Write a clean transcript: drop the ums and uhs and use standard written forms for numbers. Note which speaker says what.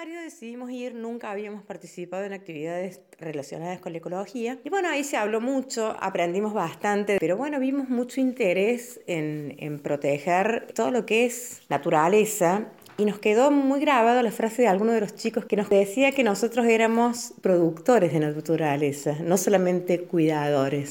Speaker 1: marido decidimos ir, nunca habíamos participado en actividades relacionadas con la ecología. Y bueno, ahí se habló mucho, aprendimos bastante, pero bueno, vimos mucho interés en proteger todo lo que es naturaleza. Y nos quedó muy grabada la frase de alguno de los chicos que nos decía que nosotros éramos productores de naturaleza, no solamente cuidadores.